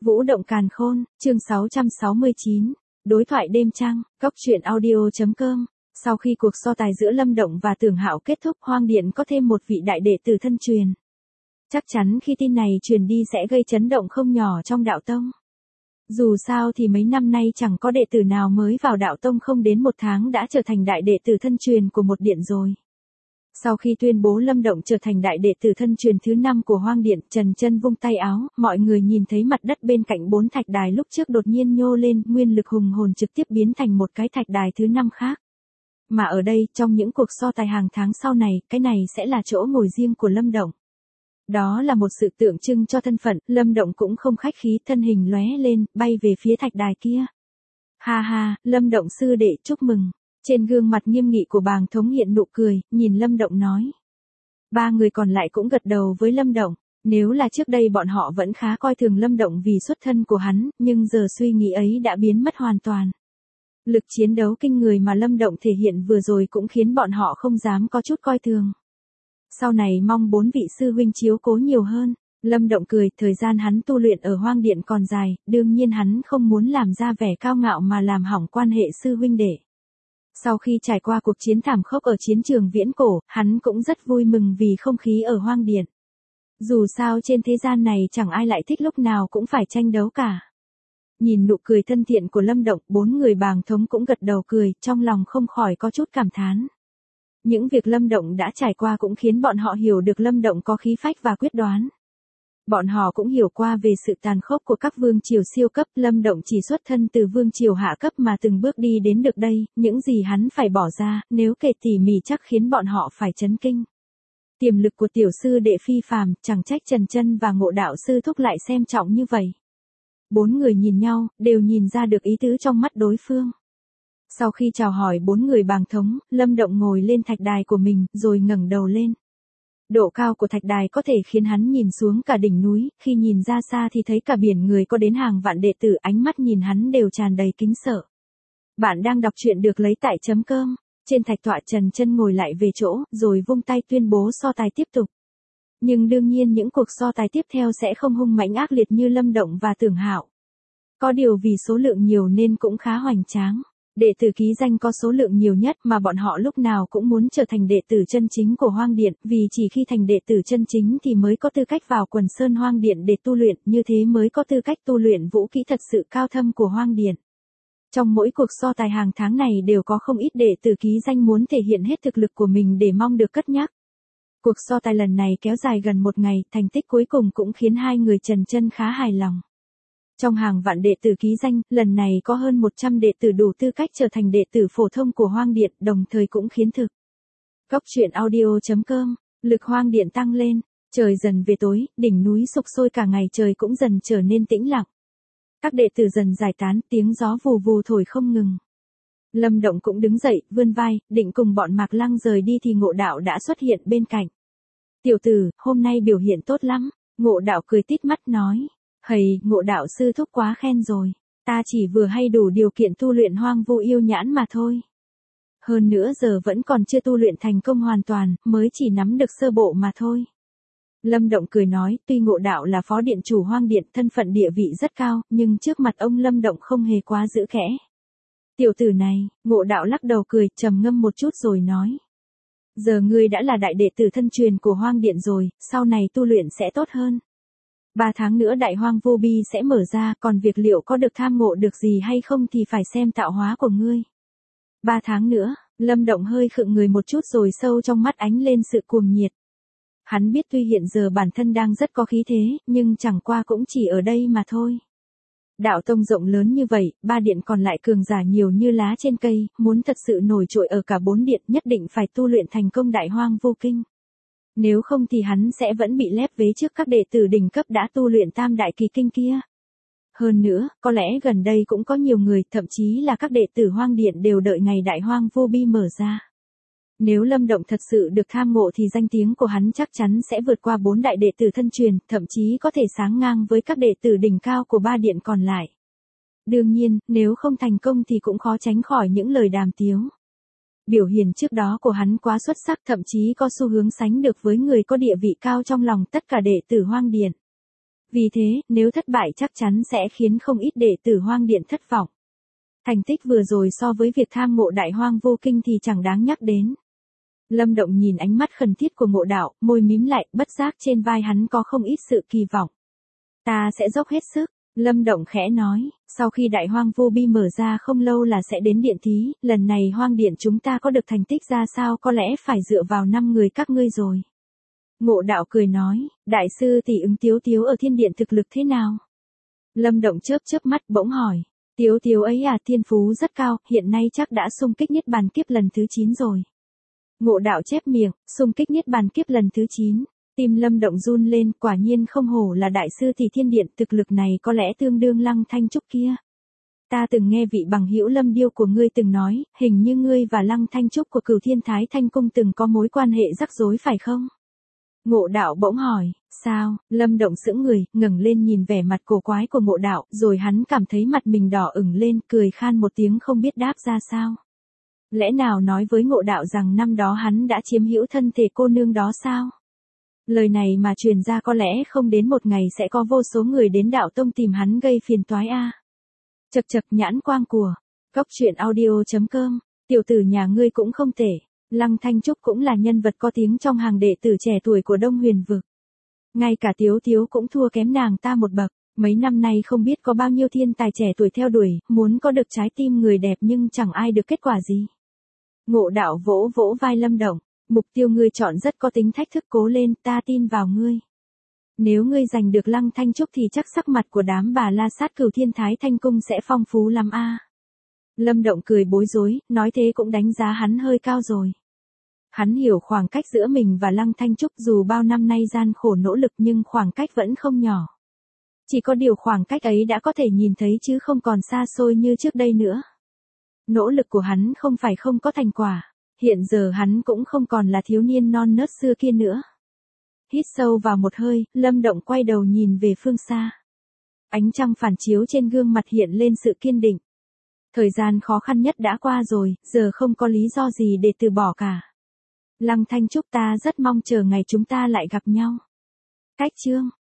Vũ động càn khôn, chương 669, đối thoại đêm trăng, góc truyện audio.com. Sau khi cuộc so tài giữa Lâm Động và Tưởng Hạo kết thúc, Hoang Điện có thêm một vị đại đệ tử thân truyền. Chắc chắn khi tin này truyền đi sẽ gây chấn động không nhỏ trong đạo tông. Dù sao thì mấy năm nay chẳng có đệ tử nào mới vào đạo tông không đến một tháng đã trở thành đại đệ tử thân truyền của một điện rồi. Sau khi tuyên bố Lâm Động trở thành đại đệ tử thân truyền thứ 5 của Hoang Điện, Trần Chân vung tay áo, mọi người nhìn thấy mặt đất bên cạnh 4 thạch đài lúc trước đột nhiên nhô lên, nguyên lực hùng hồn trực tiếp biến thành một cái thạch đài thứ 5 khác. Mà ở đây, trong những cuộc so tài hàng tháng sau này, cái này sẽ là chỗ ngồi riêng của Lâm Động. Đó là một sự tượng trưng cho thân phận, Lâm Động cũng không khách khí, thân hình lóe lên, bay về phía thạch đài kia. Ha ha, Lâm Động sư đệ chúc mừng. Trên gương mặt nghiêm nghị của Bàng Thống hiện nụ cười, nhìn Lâm Động nói. Ba người còn lại cũng gật đầu với Lâm Động. Nếu là trước đây bọn họ vẫn khá coi thường Lâm Động vì xuất thân của hắn, nhưng giờ suy nghĩ ấy đã biến mất hoàn toàn. Lực chiến đấu kinh người mà Lâm Động thể hiện vừa rồi cũng khiến bọn họ không dám có chút coi thường. Sau này mong 4 vị sư huynh chiếu cố nhiều hơn. Lâm Động cười, thời gian hắn tu luyện ở Hoang Điện còn dài, đương nhiên hắn không muốn làm ra vẻ cao ngạo mà làm hỏng quan hệ sư huynh đệ. Sau khi trải qua cuộc chiến thảm khốc ở chiến trường viễn cổ, hắn cũng rất vui mừng vì không khí ở Hoang Điện. Dù sao trên thế gian này chẳng ai lại thích lúc nào cũng phải tranh đấu cả. Nhìn nụ cười thân thiện của Lâm Động, 4 người Bàng Thống cũng gật đầu cười, trong lòng không khỏi có chút cảm thán. Những việc Lâm Động đã trải qua cũng khiến bọn họ hiểu được Lâm Động có khí phách và quyết đoán. Bọn họ cũng hiểu qua về sự tàn khốc của các vương triều siêu cấp, Lâm Động chỉ xuất thân từ vương triều hạ cấp mà từng bước đi đến được đây, những gì hắn phải bỏ ra, nếu kể tỉ mỉ chắc khiến bọn họ phải chấn kinh. Tiềm lực của tiểu sư đệ phi phàm, chẳng trách Trần Chân và Ngộ Đạo sư thúc lại xem trọng như vậy. 4 người nhìn nhau, đều nhìn ra được ý tứ trong mắt đối phương. Sau khi chào hỏi 4 người Bàng Thống, Lâm Động ngồi lên thạch đài của mình, rồi ngẩng đầu lên. Độ cao của thạch đài có thể khiến hắn nhìn xuống cả đỉnh núi, khi nhìn ra xa thì thấy cả biển người có đến hàng vạn đệ tử, ánh mắt nhìn hắn đều tràn đầy kính sợ. Bạn đang đọc truyện được lấy tại .com. Trên thạch tọa Trần Chân ngồi lại về chỗ, rồi vung tay tuyên bố so tài tiếp tục. Nhưng đương nhiên những cuộc so tài tiếp theo sẽ không hung mãnh ác liệt như Lâm Động và Tưởng Hạo. Có điều vì số lượng nhiều nên cũng khá hoành tráng. Đệ tử ký danh có số lượng nhiều nhất mà bọn họ lúc nào cũng muốn trở thành đệ tử chân chính của Hoang Điện, vì chỉ khi thành đệ tử chân chính thì mới có tư cách vào quần sơn Hoang Điện để tu luyện, như thế mới có tư cách tu luyện vũ kỹ thật sự cao thâm của Hoang Điện. Trong mỗi cuộc so tài hàng tháng này đều có không ít đệ tử ký danh muốn thể hiện hết thực lực của mình để mong được cất nhắc. Cuộc so tài lần này kéo dài gần một ngày, thành tích cuối cùng cũng khiến hai người Trần Chân khá hài lòng. Trong hàng vạn đệ tử ký danh, lần này có hơn 100 đệ tử đủ tư cách trở thành đệ tử phổ thông của Hoang Điện, đồng thời cũng khiến thực. Góc truyện audio.com, lực Hoang Điện tăng lên, trời dần về tối, đỉnh núi sục sôi cả ngày, trời cũng dần trở nên tĩnh lặng. Các đệ tử dần giải tán, tiếng gió vù vù thổi không ngừng. Lâm Động cũng đứng dậy, vươn vai, định cùng bọn Mạc Lăng rời đi thì Ngộ Đạo đã xuất hiện bên cạnh. Tiểu tử, hôm nay biểu hiện tốt lắm, Ngộ Đạo cười tít mắt nói. Hầy, Ngộ Đạo sư thúc quá khen rồi, ta chỉ vừa hay đủ điều kiện tu luyện Hoang Vu Yêu Nhãn mà thôi. Hơn nữa giờ vẫn còn chưa tu luyện thành công hoàn toàn, mới chỉ nắm được sơ bộ mà thôi. Lâm Động cười nói, tuy Ngộ Đạo là phó điện chủ Hoang Điện, thân phận địa vị rất cao, nhưng trước mặt ông Lâm Động không hề quá giữ kẽ. Tiểu tử này, Ngộ Đạo lắc đầu cười, trầm ngâm một chút rồi nói. Giờ ngươi đã là đại đệ tử thân truyền của Hoang Điện rồi, sau này tu luyện sẽ tốt hơn. 3 tháng nữa Đại Hoang Vô Bi sẽ mở ra, còn việc liệu có được tham ngộ được gì hay không thì phải xem tạo hóa của ngươi. 3 tháng nữa, Lâm Động hơi khựng người một chút rồi sâu trong mắt ánh lên sự cuồng nhiệt. Hắn biết tuy hiện giờ bản thân đang rất có khí thế, nhưng chẳng qua cũng chỉ ở đây mà thôi. Đạo tông rộng lớn như vậy, 3 điện còn lại cường giả nhiều như lá trên cây, muốn thật sự nổi trội ở cả 4 điện nhất định phải tu luyện thành công Đại Hoang Vô Kinh. Nếu không thì hắn sẽ vẫn bị lép vế trước các đệ tử đỉnh cấp đã tu luyện Tam Đại Kỳ Kinh kia. Hơn nữa, có lẽ gần đây cũng có nhiều người, thậm chí là các đệ tử Hoang Điện đều đợi ngày Đại Hoang Vô Bi mở ra. Nếu Lâm Động thật sự được tham ngộ thì danh tiếng của hắn chắc chắn sẽ vượt qua 4 đại đệ tử thân truyền, thậm chí có thể sánh ngang với các đệ tử đỉnh cao của 3 điện còn lại. Đương nhiên, nếu không thành công thì cũng khó tránh khỏi những lời đàm tiếu. Biểu hiện trước đó của hắn quá xuất sắc, thậm chí có xu hướng sánh được với người có địa vị cao trong lòng tất cả đệ tử Hoang Điện. Vì thế, nếu thất bại chắc chắn sẽ khiến không ít đệ tử Hoang Điện thất vọng. Thành tích vừa rồi so với việc tham ngộ Đại Hoang Vô Kinh thì chẳng đáng nhắc đến. Lâm Động nhìn ánh mắt khẩn thiết của Ngộ Đạo, môi mím lại, bất giác trên vai hắn có không ít sự kỳ vọng. Ta sẽ dốc hết sức, Lâm Động khẽ nói, sau khi Đại Hoang Vô Bi mở ra không lâu là sẽ đến Điện Thí, lần này Hoang Điện chúng ta có được thành tích ra sao có lẽ phải dựa vào 5 người các ngươi rồi. Ngộ Đạo cười nói, đại sư tỷ ứng Tiếu Tiếu ở Thiên Điện thực lực thế nào? Lâm Động chớp chớp mắt bỗng hỏi, Tiếu Tiếu ấy à, thiên phú rất cao, hiện nay chắc đã xung kích Niết Bàn Kiếp lần thứ 9 rồi. Ngộ Đạo chép miệng, xung kích Niết Bàn Kiếp lần thứ 9. Tim Lâm Động run lên, quả nhiên không hổ là đại sư tỷ Thiên Điện, thực lực này có lẽ tương đương Lăng Thanh Trúc kia. Ta từng nghe vị bằng hữu Lâm Điêu của ngươi từng nói, hình như ngươi và Lăng Thanh Trúc của Cửu Thiên Thái Thanh Cung từng có mối quan hệ rắc rối phải không? Ngộ Đạo bỗng hỏi, sao? Lâm Động sững người, ngẩng lên nhìn vẻ mặt cổ quái của Ngộ Đạo, rồi hắn cảm thấy mặt mình đỏ ửng lên, cười khan một tiếng không biết đáp ra sao. Lẽ nào nói với Ngộ Đạo rằng năm đó hắn đã chiếm hữu thân thể cô nương đó sao? Lời này mà truyền ra có lẽ không đến một ngày sẽ có vô số người đến đạo tông tìm hắn gây phiền toái a. Chậc chậc nhãn quang của Cốc Truyện Audio.com, tiểu tử nhà ngươi cũng không tệ. Lăng Thanh Trúc cũng là nhân vật có tiếng trong hàng đệ tử trẻ tuổi của Đông Huyền Vực. Ngay cả Tiếu Tiếu cũng thua kém nàng ta một bậc. Mấy năm nay không biết có bao nhiêu thiên tài trẻ tuổi theo đuổi, muốn có được trái tim người đẹp nhưng chẳng ai được kết quả gì. Ngộ Đạo vỗ vỗ vai Lâm Động, mục tiêu ngươi chọn rất có tính thách thức, cố lên, ta tin vào ngươi. Nếu ngươi giành được Lăng Thanh Trúc thì chắc sắc mặt của đám bà la sát Cửu Thiên Thái Thanh Cung sẽ phong phú lắm a. Lâm Động cười bối rối, nói thế cũng đánh giá hắn hơi cao rồi. Hắn hiểu khoảng cách giữa mình và Lăng Thanh Trúc dù bao năm nay gian khổ nỗ lực nhưng khoảng cách vẫn không nhỏ. Chỉ có điều khoảng cách ấy đã có thể nhìn thấy chứ không còn xa xôi như trước đây nữa. Nỗ lực của hắn không phải không có thành quả, hiện giờ hắn cũng không còn là thiếu niên non nớt xưa kia nữa. Hít sâu vào một hơi, Lâm Động quay đầu nhìn về phương xa. Ánh trăng phản chiếu trên gương mặt hiện lên sự kiên định. Thời gian khó khăn nhất đã qua rồi, giờ không có lý do gì để từ bỏ cả. Lăng Thanh Trúc, ta rất mong chờ ngày chúng ta lại gặp nhau. Cách chương